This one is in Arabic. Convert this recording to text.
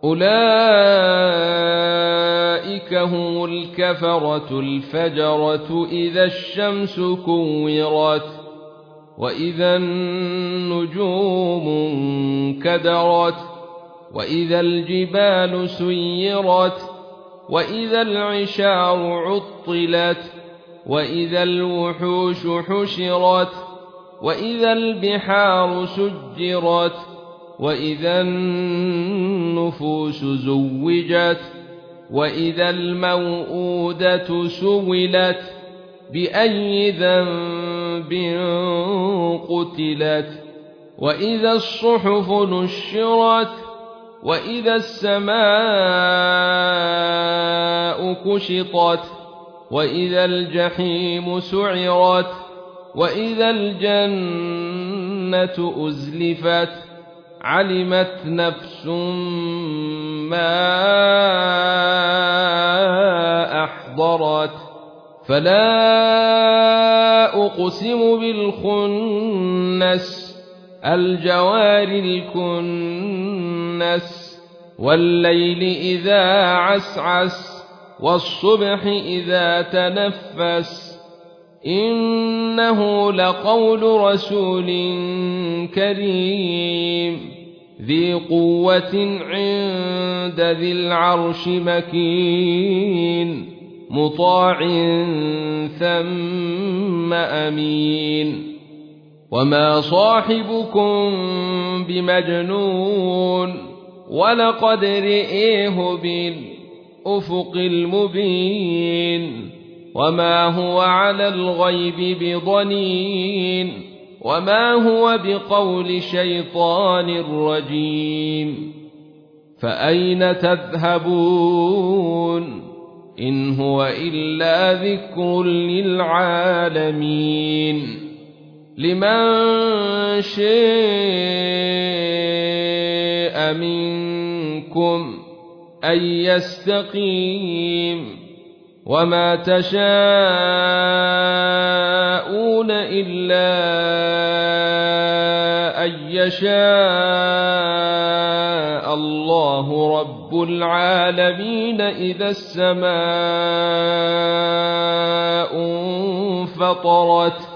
أولئك هم الكفرة الفجرة إذا الشمس كورت وإذا النجوم انكدرت وإذا الجبال سيرت وإذا العشار عطلت وإذا الوحوش حشرت وإذا البحار سجرت وإذا النفوس زوجت وإذا الموءودة سئلت بأي ذنب قتلت وإذا الصحف نشرت وإذا السماء كشطت وإذا الجحيم سعرت وإذا الجنة أزلفت علمت نفس ما أحضرت فلا أقسم بالخنس الجوار الكنس والليل إذا عسعس والصبح إذا تنفس إنه لقول رسول كريم ذي قوة عند ذي العرش مكين مطاع ثم أمين وما صاحبكم بمجنون ولقد رئيه بالأفق المبين وما هو على الغيب بضنين وما هو بقول شيطان رجيم فأين تذهبون إن هو إلا ذكر للعالمين لمن شاء منكم أن يستقيم وما تشاءون إلا أن يشاء الله رب العالمين إذا السماء انفطرت